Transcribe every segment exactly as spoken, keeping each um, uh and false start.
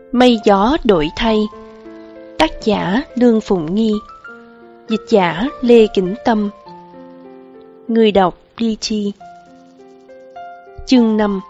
Mây gió đổi thay. Tác giả Lương Phụng Nghi. Dịch giả Lê Kính Tâm. Người đọc đê tê. Chương năm.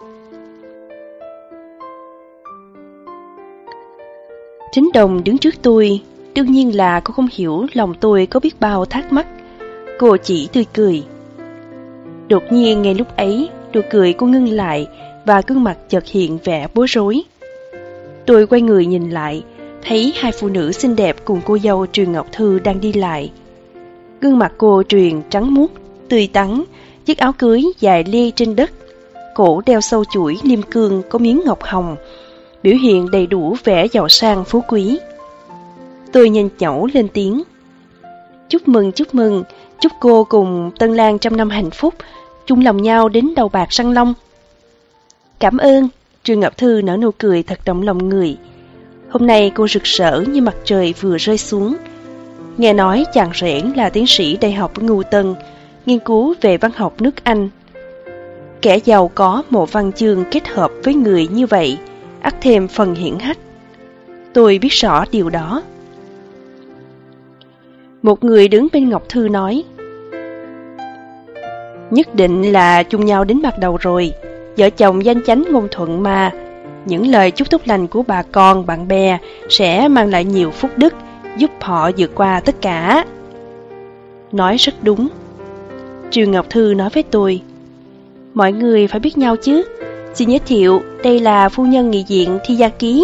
Thính Đồng đứng trước tôi. Đương nhiên là cô không hiểu lòng tôi có biết bao thắc mắc. Cô chỉ tươi cười. Đột nhiên ngay lúc ấy, nụ cười cô ngưng lại và gương mặt chợt hiện vẻ bối rối. Tôi quay người nhìn lại, thấy hai phụ nữ xinh đẹp cùng cô dâu Truyền Ngọc Thư đang đi lại. Gương mặt cô Truyền trắng muốt, tươi tắn, chiếc áo cưới dài lê trên đất, cổ đeo sâu chuỗi liêm cương có miếng ngọc hồng, biểu hiện đầy đủ vẻ giàu sang phú quý. Tôi nhanh nhẩu lên tiếng. Chúc mừng, chúc mừng, chúc cô cùng tân lang trăm năm hạnh phúc, chung lòng nhau đến đầu bạc răng long. Cảm ơn. Truyền Ngọc Thư nở nụ cười thật động lòng người. Hôm nay cô rực rỡ như mặt trời vừa rơi xuống. Nghe nói chàng rể là tiến sĩ đại học ở Ngưu Tân, nghiên cứu về văn học nước Anh. Kẻ giàu có một văn chương kết hợp với người như vậy, ắt thêm phần hiển hách. Tôi biết rõ điều đó. Một người đứng bên Ngọc Thư nói: Nhất định là chung nhau đến bạc đầu rồi. Vợ chồng danh chánh ngôn thuận mà. Những lời chúc tốt lành của bà con, bạn bè sẽ mang lại nhiều phúc đức, giúp họ vượt qua tất cả. Nói rất đúng. Truyền Ngọc Thư nói với tôi: Mọi người phải biết nhau chứ. Xin giới thiệu, đây là phu nhân nghị viện Thi Gia Ký.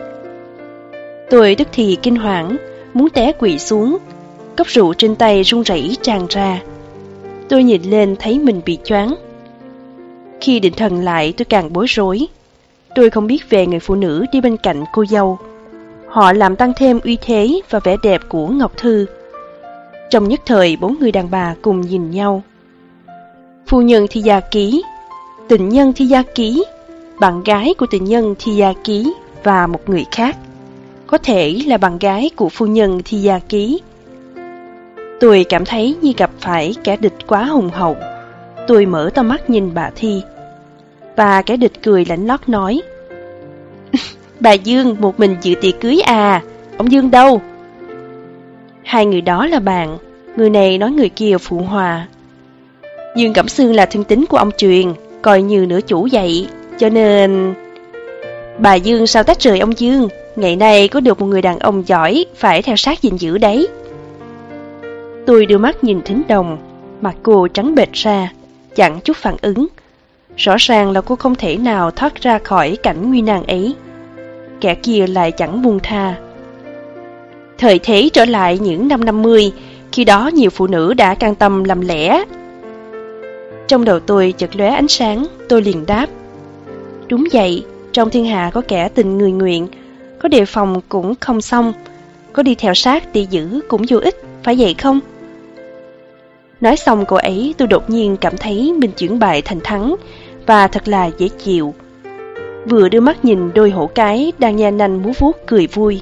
Tôi tức thì kinh hoảng, muốn té quỵ xuống. Cốc rượu trên tay run rẩy tràn ra. Tôi nhìn lên thấy mình bị choáng. Khi định thần lại tôi càng bối rối. Tôi không biết về người phụ nữ đi bên cạnh cô dâu. Họ làm tăng thêm uy thế và vẻ đẹp của Ngọc Thư. Trong nhất thời bốn người đàn bà cùng nhìn nhau. Phu nhân Thi Gia Ký, tình nhân Thi Gia Ký, bạn gái của tình nhân Thi Gia Ký và một người khác, có thể là bạn gái của phu nhân Thi Gia Ký. Tôi cảm thấy như gặp phải kẻ địch quá hùng hậu. Tôi mở to mắt nhìn bà Thi. Và kẻ địch cười lạnh lót nói: Bà Dương một mình dự tiệc cưới à? Ông Dương đâu? Hai người đó là bạn. Người này nói người kia phụ hòa. Dương Cẩm Sương là thân tín của ông Truyền, coi như nửa chủ vậy, cho nên... Bà Dương sao tách rời ông Dương? Ngày nay có được một người đàn ông giỏi, phải theo sát gìn giữ đấy. Tôi đưa mắt nhìn Thính Đồng. Mặt cô trắng bệch ra, chẳng chút phản ứng. Rõ ràng là cô không thể nào thoát ra khỏi cảnh nguy nan ấy. Kẻ kia lại chẳng buông tha. Thời thế trở lại những năm năm mươi, khi đó nhiều phụ nữ đã can tâm làm lẽ. Trong đầu tôi chợt lóe ánh sáng, tôi liền đáp: Đúng vậy, trong thiên hạ có kẻ tình người nguyện, có đề phòng cũng không xong, có đi theo sát đi giữ cũng vô ích, phải vậy không? Nói xong cô ấy, tôi đột nhiên cảm thấy mình chuyển bại thành thắng, và thật là dễ chịu. Vừa đưa mắt nhìn đôi hổ cái đang nha nanh múa vuốt cười vui.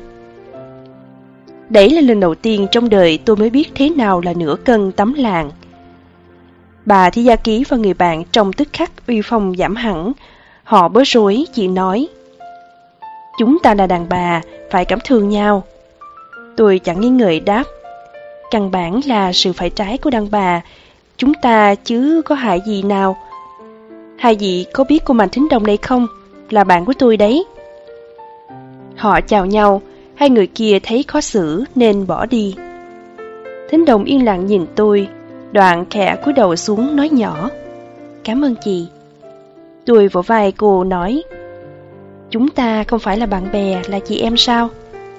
Đấy là lần đầu tiên trong đời tôi mới biết thế nào là nửa cân tấm lạng. Bà Thi Gia Ký và người bạn trong tức khắc uy phong giảm hẳn. Họ bối rối chỉ nói: Chúng ta là đàn bà, phải cảm thương nhau. Tôi chẳng nghi ngờ đáp: Căn bản là sự phải trái của đàn bà. Chúng ta chứ có hại gì nào. Hai vị có biết cô Mạnh Thính Đồng đây không? Là bạn của tôi đấy. Họ chào nhau. Hai người kia thấy khó xử nên bỏ đi. Thính Đồng yên lặng nhìn tôi, đoạn khẽ cúi đầu xuống nói nhỏ: Cảm ơn chị. Tôi vỗ vai cô nói: Chúng ta không phải là bạn bè, là chị em sao?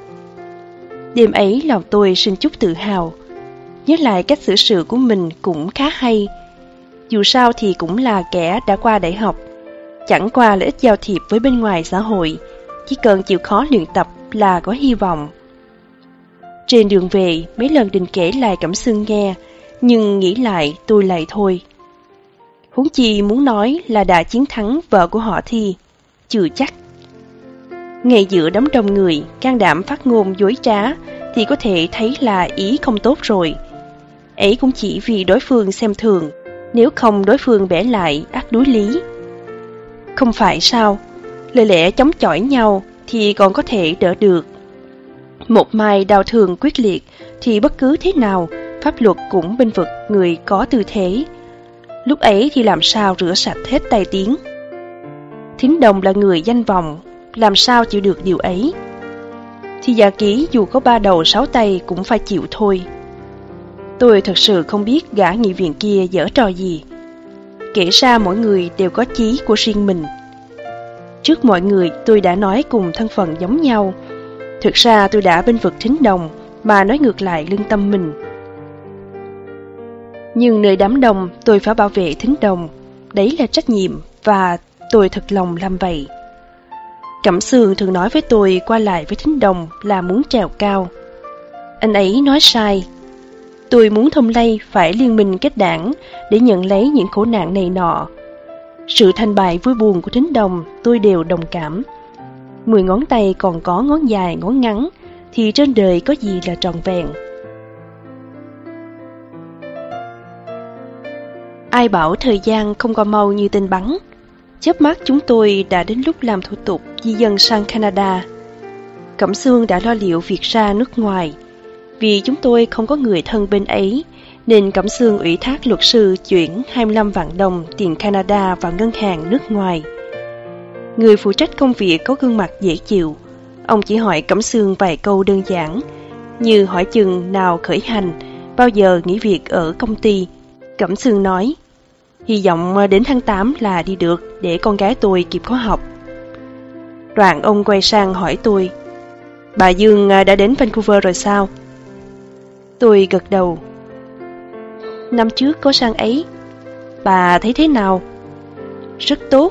Đêm ấy lòng tôi sinh chút tự hào. Nhớ lại cách xử sự của mình cũng khá hay. Dù sao thì cũng là kẻ đã qua đại học, chẳng qua là ít giao thiệp với bên ngoài xã hội, chỉ cần chịu khó luyện tập là có hy vọng. Trên đường về, mấy lần định kể lại Cẩm Sương nghe, nhưng nghĩ lại tôi lại thôi. Huống chi muốn nói là đã chiến thắng vợ của họ Thi, chưa chắc. Ngay giữa đám đông người, can đảm phát ngôn dối trá thì có thể thấy là ý không tốt rồi. Ấy cũng chỉ vì đối phương xem thường, nếu không đối phương bẻ lại ác đối lý. Không phải sao? Lời lẽ chống chọi nhau, thì còn có thể đỡ được. Một mai đau thương quyết liệt thì bất cứ thế nào, pháp luật cũng bênh vực người có tư thế. Lúc ấy thì làm sao rửa sạch hết tai tiếng. Thính Đồng là người danh vọng, làm sao chịu được điều ấy. Thì Gia Ký dù có ba đầu sáu tay cũng phải chịu thôi. Tôi thật sự không biết gã nghị viện kia giở trò gì. Kể ra mỗi người đều có chí của riêng mình. Trước mọi người tôi đã nói cùng thân phận giống nhau. Thực ra tôi đã bênh vực Thính Đồng mà nói ngược lại lương tâm mình. Nhưng nơi đám đông tôi phải bảo vệ Thính Đồng. Đấy là trách nhiệm và tôi thật lòng làm vậy. Cẩm Sương thường nói với tôi qua lại với Thính Đồng là muốn trèo cao. Anh ấy nói sai. Tôi muốn thông lây phải liên minh kết đảng để nhận lấy những khổ nạn này nọ. Sự thành bại vui buồn của Thính Đồng tôi đều đồng cảm. Mười ngón tay còn có ngón dài ngón ngắn thì trên đời có gì là trọn vẹn. Ai bảo thời gian không qua mau như tên bắn. Chớp mắt chúng tôi đã đến lúc làm thủ tục di dân sang Canada. Cẩm Sương đã lo liệu việc ra nước ngoài. Vì chúng tôi không có người thân bên ấy, nên Cẩm Sương ủy thác luật sư chuyển hai mươi lăm vạn đồng tiền Canada vào ngân hàng nước ngoài. Người phụ trách công việc có gương mặt dễ chịu. Ông chỉ hỏi Cẩm Sương vài câu đơn giản, như hỏi chừng nào khởi hành, bao giờ nghỉ việc ở công ty. Cẩm Sương nói, hy vọng đến tháng tám là đi được để con gái tôi kịp có học. Đoạn ông quay sang hỏi tôi, bà Dương đã đến Vancouver rồi sao? Tôi gật đầu. Năm trước có sang ấy. Bà thấy thế nào? Rất tốt.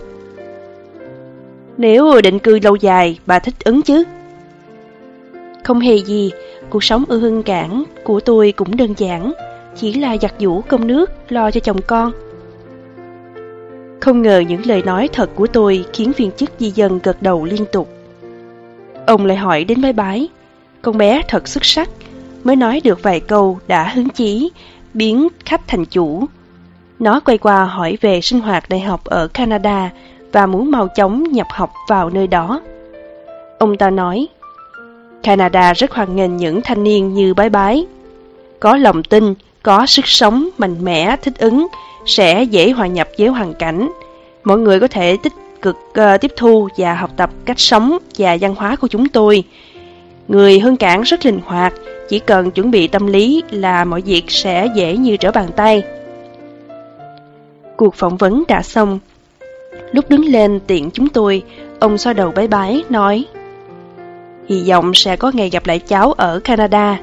Nếu định cư lâu dài, bà thích ứng chứ? Không hề gì, cuộc sống ở Hưng Cảng của tôi cũng đơn giản, chỉ là giặt giũ cơm nước, lo cho chồng con. Không ngờ những lời nói thật của tôi khiến viên chức di dân gật đầu liên tục. Ông lại hỏi đến Bái Bái. Con bé thật xuất sắc, mới nói được vài câu đã hứng chí, biến khách thành chủ. Nó quay qua hỏi về sinh hoạt đại học ở Canada và muốn mau chóng nhập học vào nơi đó. Ông ta nói, Canada rất hoan nghênh những thanh niên như Bái Bái. Có lòng tin, có sức sống, mạnh mẽ, thích ứng, sẽ dễ hòa nhập với hoàn cảnh. Mọi người có thể tích cực uh, tiếp thu và học tập cách sống và văn hóa của chúng tôi. Người Hương Cảng rất linh hoạt, chỉ cần chuẩn bị tâm lý là mọi việc sẽ dễ như trở bàn tay. Cuộc phỏng vấn đã xong. Lúc đứng lên tiện chúng tôi, ông xoa đầu Bái Bái nói, hy vọng sẽ có ngày gặp lại cháu ở Canada.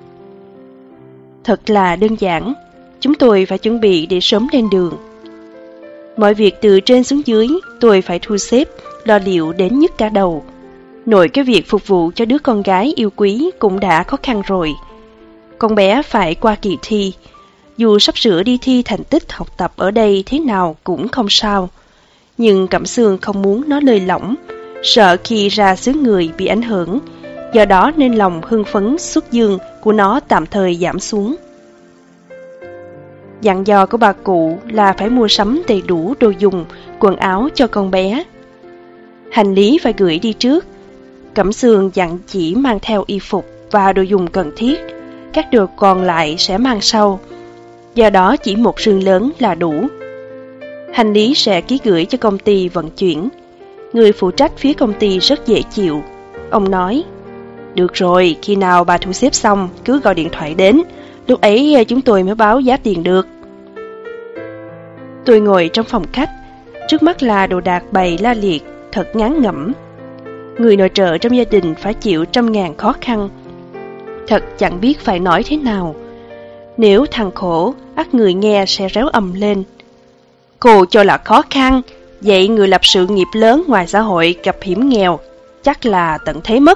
Thật là đơn giản, chúng tôi phải chuẩn bị để sớm lên đường. Mọi việc từ trên xuống dưới tôi phải thu xếp, lo liệu đến nhức cả đầu. Nội cái việc phục vụ cho đứa con gái yêu quý cũng đã khó khăn rồi. Con bé phải qua kỳ thi. Dù sắp sửa đi thi thành tích học tập ở đây thế nào cũng không sao. Nhưng Cẩm Sương không muốn nó lơi lỏng, sợ khi ra xứ người bị ảnh hưởng. Do đó nên lòng hưng phấn xuất dương của nó tạm thời giảm xuống. Dặn dò của bà cụ là phải mua sắm đầy đủ đồ dùng, quần áo cho con bé. Hành lý phải gửi đi trước. Cẩm Sương dặn chỉ mang theo y phục và đồ dùng cần thiết, các đồ còn lại sẽ mang sau. Do đó chỉ một rương lớn là đủ. Hành lý sẽ ký gửi cho công ty vận chuyển. Người phụ trách phía công ty rất dễ chịu. Ông nói, được rồi, khi nào bà thu xếp xong cứ gọi điện thoại đến, lúc ấy chúng tôi mới báo giá tiền được. Tôi ngồi trong phòng khách, trước mắt là đồ đạc bày la liệt, thật ngán ngẩm. Người nội trợ trong gia đình phải chịu trăm ngàn khó khăn. Thật chẳng biết phải nói thế nào. Nếu thằng khổ, ắt người nghe sẽ réo ầm lên. Cô cho là khó khăn, vậy người lập sự nghiệp lớn ngoài xã hội gặp hiểm nghèo, chắc là tận thế mất.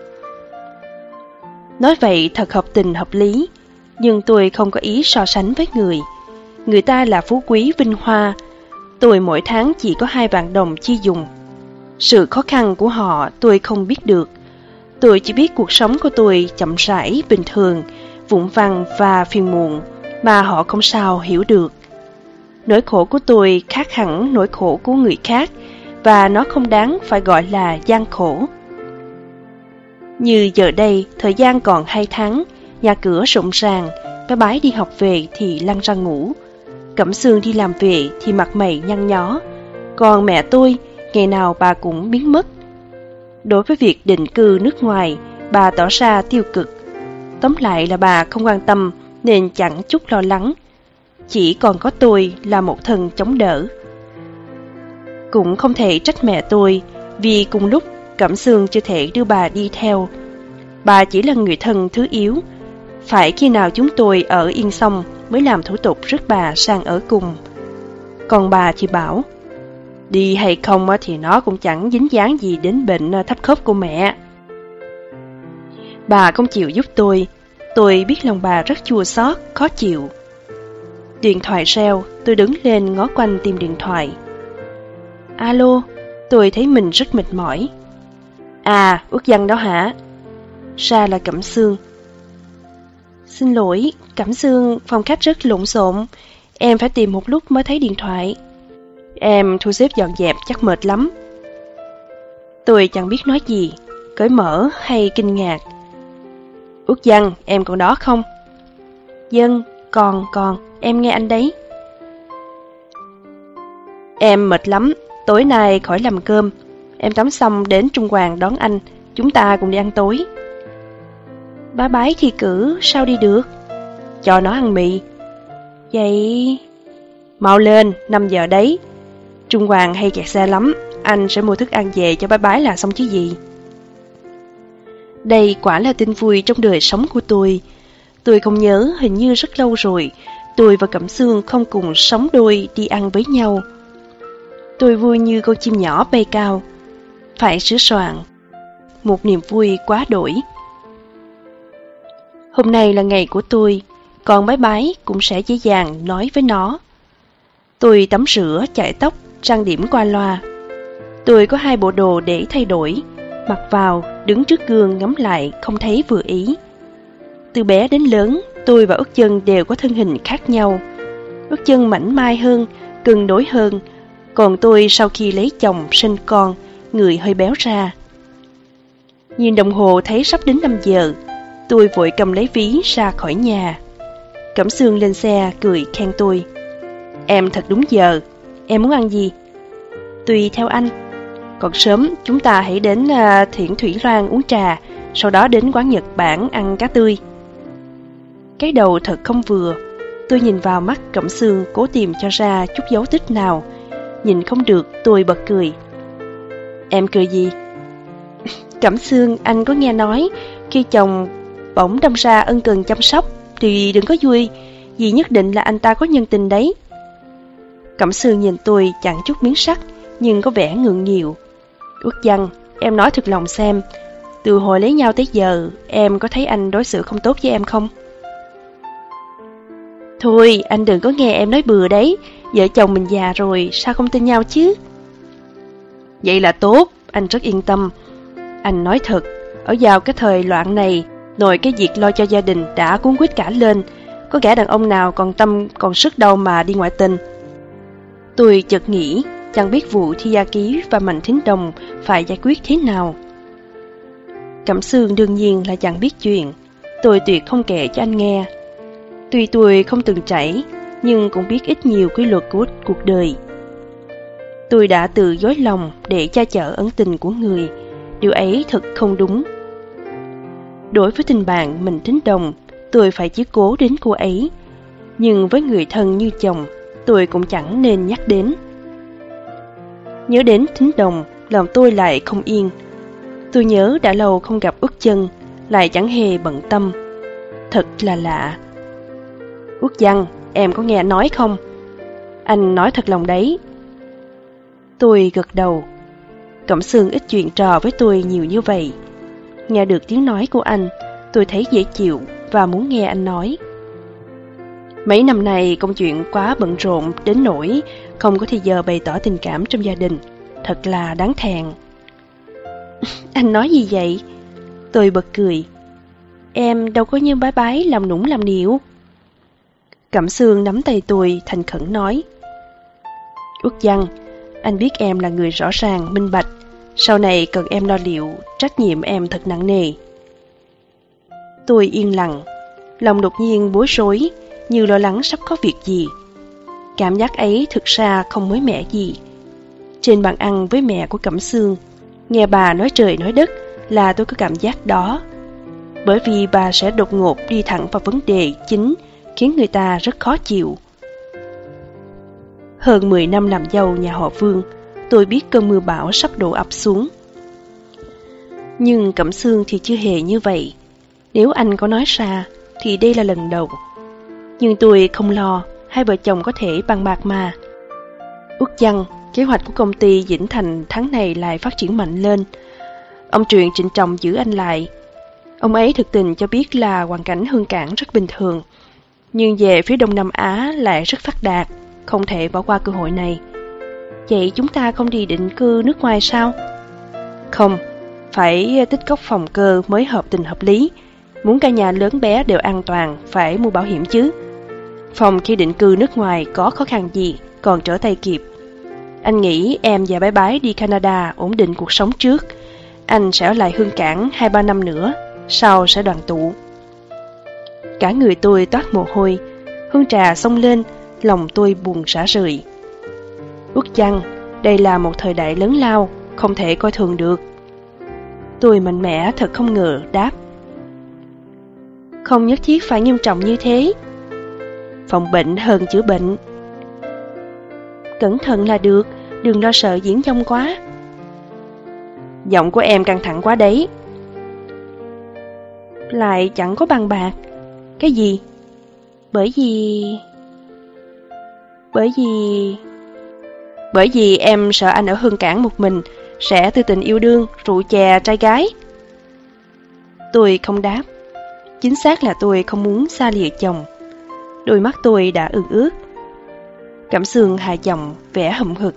Nói vậy thật hợp tình hợp lý, nhưng tôi không có ý so sánh với người. Người ta là phú quý vinh hoa, tôi mỗi tháng chỉ có hai vạn đồng chi dùng. Sự khó khăn của họ tôi không biết được. Tôi chỉ biết cuộc sống của tôi chậm rãi, bình thường, vụn vặt và phiền muộn, mà họ không sao hiểu được. Nỗi khổ của tôi khác hẳn nỗi khổ của người khác, và nó không đáng phải gọi là gian khổ. Như giờ đây, thời gian còn hai tháng, nhà cửa rộn ràng, bé Bái đi học về thì lăn ra ngủ. Cẩm Sương đi làm về thì mặt mày nhăn nhó. Còn mẹ tôi, ngày nào bà cũng biến mất. Đối với việc định cư nước ngoài, bà tỏ ra tiêu cực. Tóm lại là bà không quan tâm nên chẳng chút lo lắng. Chỉ còn có tôi là một thân chống đỡ. Cũng không thể trách mẹ tôi, vì cùng lúc Cẩm Sương chưa thể đưa bà đi theo. Bà chỉ là người thân thứ yếu. Phải khi nào chúng tôi ở yên xong mới làm thủ tục rước bà sang ở cùng. Còn bà thì bảo, đi hay không thì nó cũng chẳng dính dáng gì đến bệnh thấp khớp của mẹ. Bà không chịu giúp tôi. Tôi biết lòng bà rất chua xót, khó chịu. Điện thoại reo, tôi đứng lên ngó quanh tìm điện thoại. Alo, tôi thấy mình rất mệt mỏi. À, Út Văn đó hả? Ra là Cẩm Sương. Xin lỗi, Cẩm Sương, phòng khách rất lộn xộn. Em phải tìm một lúc mới thấy điện thoại. Em thu xếp dọn dẹp chắc mệt lắm. Tôi chẳng biết nói gì, cởi mở hay kinh ngạc. Út Văn, em còn đó không? Dân, còn, còn, em nghe anh đấy. Em mệt lắm, tối nay khỏi làm cơm. Em tắm xong đến Trung Hoàng đón anh, chúng ta cùng đi ăn tối. Bá Bái thi cử, sao đi được? Cho nó ăn mì. Vậy... Mau lên, năm giờ đấy. Trung Hoàng hay kẹt xe lắm, anh sẽ mua thức ăn về cho Bá Bái là xong chứ gì. Đây quả là tin vui trong đời sống của tôi. Tôi không nhớ, hình như rất lâu rồi, tôi và Cẩm Sương không cùng sống đôi đi ăn với nhau. Tôi vui như con chim nhỏ bay cao. Phải sửa soạn. Một niềm vui quá đổi. Hôm nay là ngày của tôi, còn Bái Bái cũng sẽ dễ dàng nói với nó. Tôi tắm rửa, chải tóc, trang điểm qua loa. Tôi có hai bộ đồ để thay đổi, mặc vào, đứng trước gương ngắm lại không thấy vừa ý. Từ bé đến lớn, tôi và Út Chân đều có thân hình khác nhau. Út Chân mảnh mai hơn, cân đối hơn, còn tôi sau khi lấy chồng sinh con, người hơi béo ra. Nhìn đồng hồ thấy sắp đến năm giờ, tôi vội cầm lấy ví ra khỏi nhà. Cẩm Sương lên xe cười khen tôi. Em thật đúng giờ, em muốn ăn gì? Tùy theo anh. Còn sớm chúng ta hãy đến uh, Thiển Thủy Loan uống trà, sau đó đến quán Nhật Bản ăn cá tươi. Cái đầu thật không vừa. Tôi nhìn vào mắt Cẩm Sương cố tìm cho ra chút dấu tích nào. Nhìn không được tôi bật cười. Em cười gì? Cẩm Sương, anh có nghe nói khi chồng bỗng đâm ra ân cần chăm sóc thì đừng có vui, vì nhất định là anh ta có nhân tình đấy. Cẩm Sương nhìn tôi chẳng chút miếng sắc, nhưng có vẻ ngượng nghịu. Út Văn, em nói thật lòng xem, từ hồi lấy nhau tới giờ, em có thấy anh đối xử không tốt với em không? Thôi, anh đừng có nghe em nói bừa đấy, vợ chồng mình già rồi, sao không tin nhau chứ? Vậy là tốt, anh rất yên tâm. Anh nói thật, ở vào cái thời loạn này, nội cái việc lo cho gia đình đã cuốn quýt cả lên, có kẻ đàn ông nào còn tâm còn sức đâu mà đi ngoại tình. Tôi chợt nghĩ, chẳng biết vụ Thi Gia Ký và Mạnh Thính Đồng phải giải quyết thế nào. Cẩm Sương đương nhiên là chẳng biết chuyện, tôi tuyệt không kể cho anh nghe. Tuy tôi không từng trải, nhưng cũng biết ít nhiều quy luật của cuộc đời. Tôi đã tự dối lòng để che chở ẩn tình của người, điều ấy thật không đúng. Đối với tình bạn Mạnh Thính Đồng, tôi phải chiếu cố đến cô ấy, nhưng với người thân như chồng, tôi cũng chẳng nên nhắc đến. Nhớ đến Thính Đồng, lòng tôi lại không yên. Tôi nhớ đã lâu không gặp Út Chân, lại chẳng hề bận tâm. Thật là lạ. Út Văn, em có nghe nói không? Anh nói thật lòng đấy. Tôi gật đầu. Cẩm Sương ít chuyện trò với tôi nhiều như vậy. Nghe được tiếng nói của anh, tôi thấy dễ chịu và muốn nghe anh nói. Mấy năm nay công chuyện quá bận rộn đến nỗi không có thời giờ bày tỏ tình cảm trong gia đình. Thật là đáng thẹn. Anh nói gì vậy? Tôi bật cười. Em đâu có như Bái Bái làm nũng làm nịu. Cẩm Sương nắm tay tôi thành khẩn nói. Út Văn, anh biết em là người rõ ràng, minh bạch, Sau này cần em lo liệu, trách nhiệm em thật nặng nề. Tôi yên lặng, lòng đột nhiên bối rối, như lo lắng sắp có việc gì. Cảm giác ấy thực ra không mới mẻ gì. Trên bàn ăn với mẹ của Cẩm Sương, nghe bà nói trời nói đất là tôi có cảm giác đó. Bởi vì bà sẽ đột ngột đi thẳng vào vấn đề chính, khiến người ta rất khó chịu. Hơn mười năm làm dâu nhà họ Vương, tôi biết cơn mưa bão sắp đổ ập xuống. Nhưng Cẩm Sương thì chưa hề như vậy. Nếu anh có nói ra, thì đây là lần đầu. Nhưng tôi không lo, hai vợ chồng có thể bàn bạc mà. Ước chăng, kế hoạch của công ty Vĩnh Thành tháng này lại phát triển mạnh lên. Ông Truyền trịnh trọng giữ anh lại. Ông ấy thực tình cho biết là hoàn cảnh Hương Cảng rất bình thường, nhưng về phía Đông Nam Á lại rất phát đạt, không thể bỏ qua cơ hội này. Vậy chúng ta không đi định cư nước ngoài sao? Không, phải tích cóp phòng cơ mới hợp tình hợp lý. Muốn cả nhà lớn bé đều an toàn, phải mua bảo hiểm chứ. Phòng khi định cư nước ngoài có khó khăn gì, còn trở tay kịp. Anh nghĩ em và bái bái đi Canada ổn định cuộc sống trước. Anh sẽ ở lại Hương Cảng hai ba năm nữa, sau sẽ đoàn tụ. Cả người tôi toát mồ hôi, hương trà xông lên, lòng tôi buồn rã rời. Ước chăng, đây là một thời đại lớn lao, không thể coi thường được. Tôi mạnh mẽ thật không ngờ đáp. Không nhất thiết phải nghiêm trọng như thế. Phòng bệnh hơn chữa bệnh. Cẩn thận là được, đừng lo sợ diễn dông quá. Giọng của em căng thẳng quá đấy. Lại chẳng có bằng bạc. Cái gì? Bởi vì... Bởi vì... Bởi vì em sợ anh ở Hương Cảng một mình sẽ tư tình yêu đương, rượu chè trai gái. Tôi không đáp. Chính xác là tôi không muốn xa lìa chồng. Đôi mắt tôi đã ương ướt. Cẩm Sương hài giọng, vẻ hậm hực.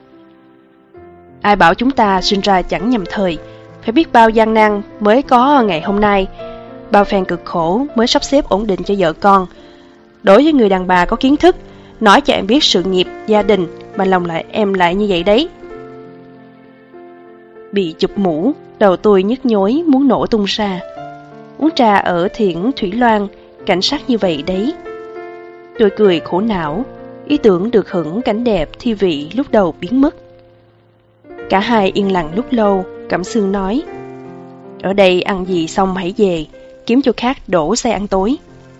Ai bảo chúng ta sinh ra chẳng nhầm thời, phải biết bao gian nan mới có ngày hôm nay, bao phen cực khổ mới sắp xếp ổn định cho vợ con. Đối với người đàn bà có kiến thức, nói cho em biết sự nghiệp, gia đình, mà lòng lại em lại như vậy đấy. Bị chụp mũ, đầu tôi nhức nhối muốn nổ tung ra. Uống trà ở Thiển Thủy Loan, cảnh sát như vậy đấy. Tôi cười khổ não, ý tưởng được hưởng cảnh đẹp thi vị lúc đầu biến mất. Cả hai yên lặng lúc lâu, Cẩm Sương nói. Ở đây ăn gì xong hãy về, kiếm chỗ khác đổ xe ăn tối.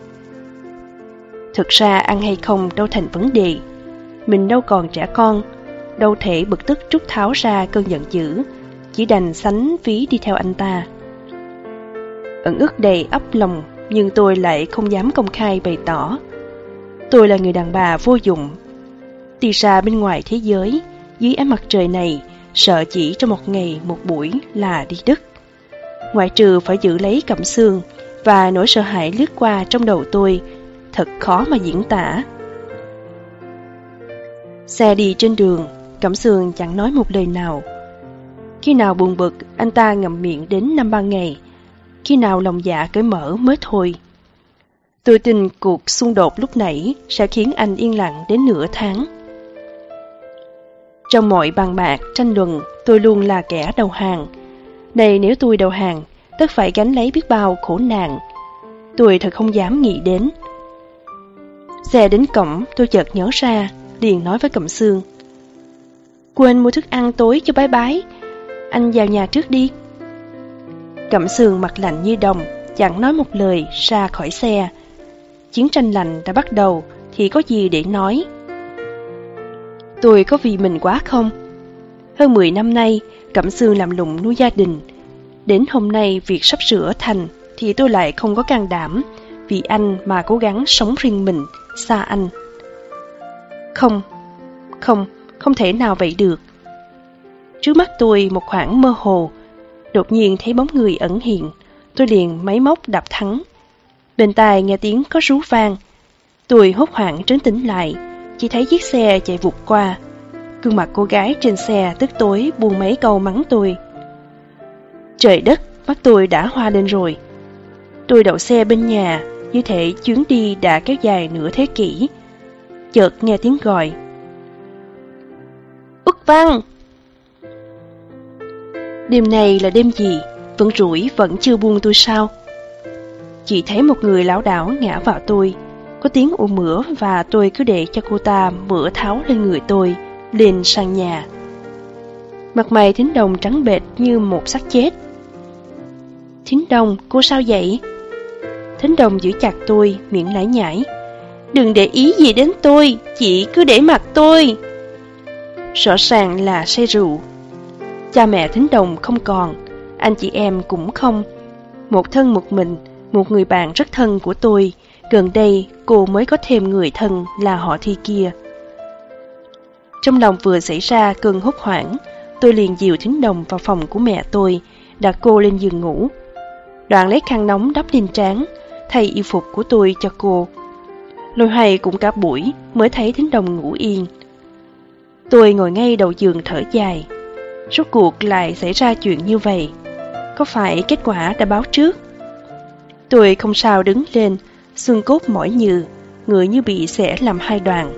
Thực ra ăn hay không đâu thành vấn đề. Mình đâu còn trẻ con, đâu thể bực tức trút tháo ra cơn giận dữ, chỉ đành sánh ví đi theo anh ta. Ẩn ức đầy ấp lòng, nhưng tôi lại không dám công khai bày tỏ. Tôi là người đàn bà vô dụng. Đi ra bên ngoài thế giới, dưới ánh mặt trời này, sợ chỉ trong một ngày một buổi là đi đứt. Ngoại trừ phải giữ lấy Cẩm Sương, và nỗi sợ hãi lướt qua trong đầu tôi, thật khó mà diễn tả. Xe đi trên đường, Cẩm Sương chẳng nói một lời nào. Khi nào buồn bực, anh ta ngậm miệng đến năm ba ngày. Khi nào lòng dạ cởi mở mới thôi. Tôi tin cuộc xung đột lúc nãy sẽ khiến anh yên lặng đến nửa tháng. Trong mọi bàn bạc, tranh luận, tôi luôn là kẻ đầu hàng. Này nếu tôi đầu hàng, tất phải gánh lấy biết bao khổ nạn. Tôi thật không dám nghĩ đến. Xe đến cổng, tôi chợt nhớ ra, liền nói với Cẩm Sương. Quên mua thức ăn tối cho bái bái, anh vào nhà trước đi. Cẩm Sương mặt lạnh như đồng, chẳng nói một lời, ra khỏi xe. Chiến tranh lạnh đã bắt đầu, thì có gì để nói. Tôi có vì mình quá không? Hơn mười năm nay, Cẩm Sương làm lụng nuôi gia đình. Đến hôm nay việc sắp sửa thành, thì tôi lại không có can đảm, vì anh mà cố gắng sống riêng mình, xa anh. Không, không, không thể nào vậy được. Trước mắt tôi một khoảng mơ hồ, đột nhiên thấy bóng người ẩn hiện, tôi liền máy móc đạp thắng. Bên tai nghe tiếng có rú vang. Tôi hốt hoảng trấn tĩnh lại, chỉ thấy chiếc xe chạy vụt qua. Gương mặt cô gái trên xe tức tối buông mấy câu mắng tôi. Trời đất, mắt tôi đã hoa lên rồi. Tôi đậu xe bên nhà, như thể chuyến đi đã kéo dài nửa thế kỷ. Chợt nghe tiếng gọi. Út Văn! Đêm này là đêm gì? Vẫn rủi vẫn chưa buông tôi sao? Chỉ thấy một người lảo đảo ngã vào tôi, có tiếng ù mửa và tôi cứ để cho cô ta mửa tháo lên người tôi, lên sang nhà. Mặt mày Thính Đồng trắng bệch như một xác chết. Thính Đồng, cô sao vậy? Thính Đồng giữ chặt tôi, miệng lải nhải. Đừng để ý gì đến tôi, chị cứ để mặc tôi. Rõ ràng là say rượu. Cha mẹ Thính Đồng không còn, anh chị em cũng không. Một thân một mình, một người bạn rất thân của tôi. Gần đây cô mới có thêm người thân là họ Thi kia. Trong lòng vừa xảy ra cơn hốt hoảng, tôi liền dìu Thính Đồng vào phòng của mẹ tôi, đặt cô lên giường ngủ. Đoạn lấy khăn nóng đắp lên trán, thay y phục của tôi cho cô. Loay hoay cũng cả buổi mới thấy Thính Đồng ngủ yên. Tôi ngồi ngay đầu giường thở dài. Rốt cuộc lại xảy ra chuyện như vậy? Có phải kết quả đã báo trước? Tôi không sao đứng lên, xương cốt mỏi nhừ, người như bị xẻ làm hai đoạn.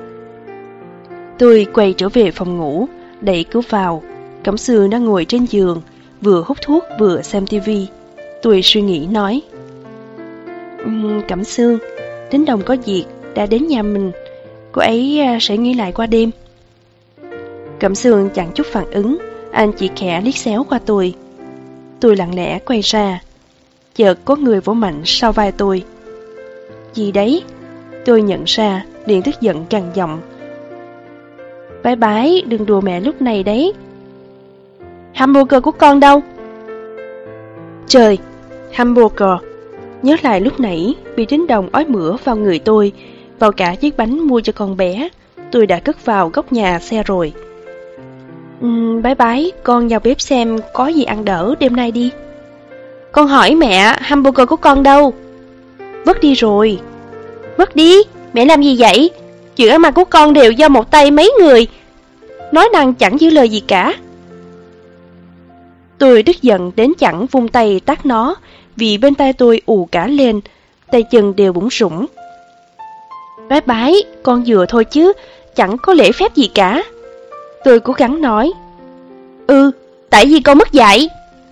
Tôi quay trở về phòng ngủ, đẩy cửa vào. Cẩm Sương đang ngồi trên giường, vừa hút thuốc vừa xem tivi. Tôi suy nghĩ nói: uhm, Cẩm Sương, Thính Đồng có việc đã đến nhà mình, cô ấy sẽ nghỉ lại qua đêm. Cẩm Sương chẳng chút phản ứng, anh chỉ khẽ liếc xéo qua tôi. Tôi lặng lẽ quay ra, chợt có người vỗ mạnh sau vai tôi. Gì đấy? Tôi nhận ra, liền tức giận gằn giọng. Bái bái, đừng đùa mẹ lúc này đấy. Hamburger của con đâu? Trời, hamburger. Nhớ lại lúc nãy bị Thính Đồng ói mửa vào người tôi, vào cả chiếc bánh mua cho con bé, tôi đã cất vào góc nhà xe rồi. uhm, Bái bái, con vào bếp xem có gì ăn đỡ đêm nay đi. Con hỏi mẹ, hamburger của con đâu? Vứt đi rồi. Vứt đi? Mẹ làm gì vậy? Chuyện ăn mặc của con đều do một tay mấy người, nói năng chẳng giữ lời gì cả. Tôi tức giận đến chẳng vung tay tát nó, vì bên tay tôi ù cả lên, tay chân đều bủn rủn. Bái bái, con vừa thôi chứ, chẳng có lễ phép gì cả. Tôi cố gắng nói. Ừ, tại vì con mất dạy.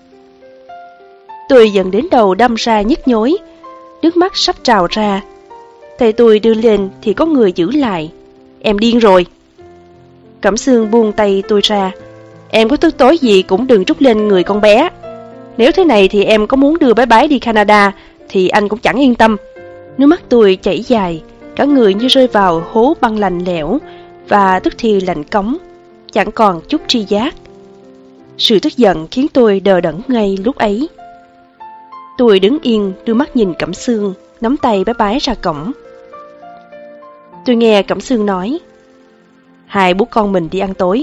Tôi dần đến đầu đâm ra nhức nhối, nước mắt sắp trào ra. Tay tôi đưa lên thì có người giữ lại. Em điên rồi. Cẩm Sương buông tay tôi ra. Em có tức tối gì cũng đừng trút lên người con bé. Nếu thế này thì em có muốn đưa Bái bái đi Canada thì anh cũng chẳng yên tâm. Nước mắt tôi chảy dài, cả người như rơi vào hố băng lạnh lẽo, và tức thì lạnh cống, chẳng còn chút tri giác. Sự tức giận khiến tôi đờ đẫn ngay lúc ấy. Tôi đứng yên, đưa mắt nhìn Cẩm Sương, nắm tay Bái bái ra cổng. Tôi nghe Cẩm Sương nói: hai bố con mình đi ăn tối.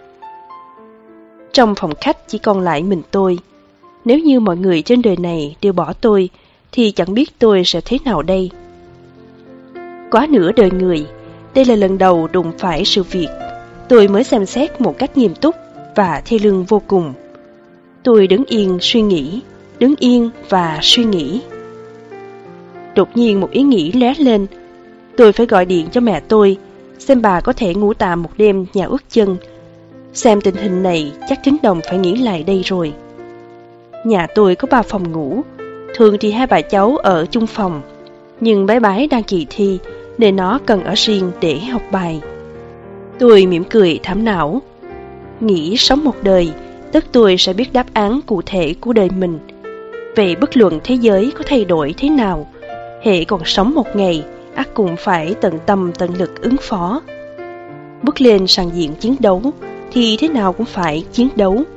Trong phòng khách chỉ còn lại mình tôi. Nếu như mọi người trên đời này đều bỏ tôi, thì chẳng biết tôi sẽ thế nào đây. Quá nửa đời người, đây là lần đầu đụng phải sự việc. Tôi mới xem xét một cách nghiêm túc và thê lương vô cùng. Tôi đứng yên suy nghĩ, đứng yên và suy nghĩ. Đột nhiên một ý nghĩ lóe lên. Tôi phải gọi điện cho mẹ tôi, xem bà có thể ngủ tạm một đêm nhà ướt chân. Xem tình hình này chắc Thính Đồng phải nghỉ lại đây rồi. Nhà tôi có ba phòng ngủ, thường thì hai bà cháu ở chung phòng, nhưng Bái bái đang kỳ thi nên nó cần ở riêng để học bài. Tôi mỉm cười thảm não. Nghĩ sống một đời, tất tôi sẽ biết đáp án cụ thể của đời mình. Vậy bất luận thế giới có thay đổi thế nào, hễ còn sống một ngày, ắt cũng phải tận tâm tận lực ứng phó. Bước lên sàn diện chiến đấu thì thế nào cũng phải chiến đấu.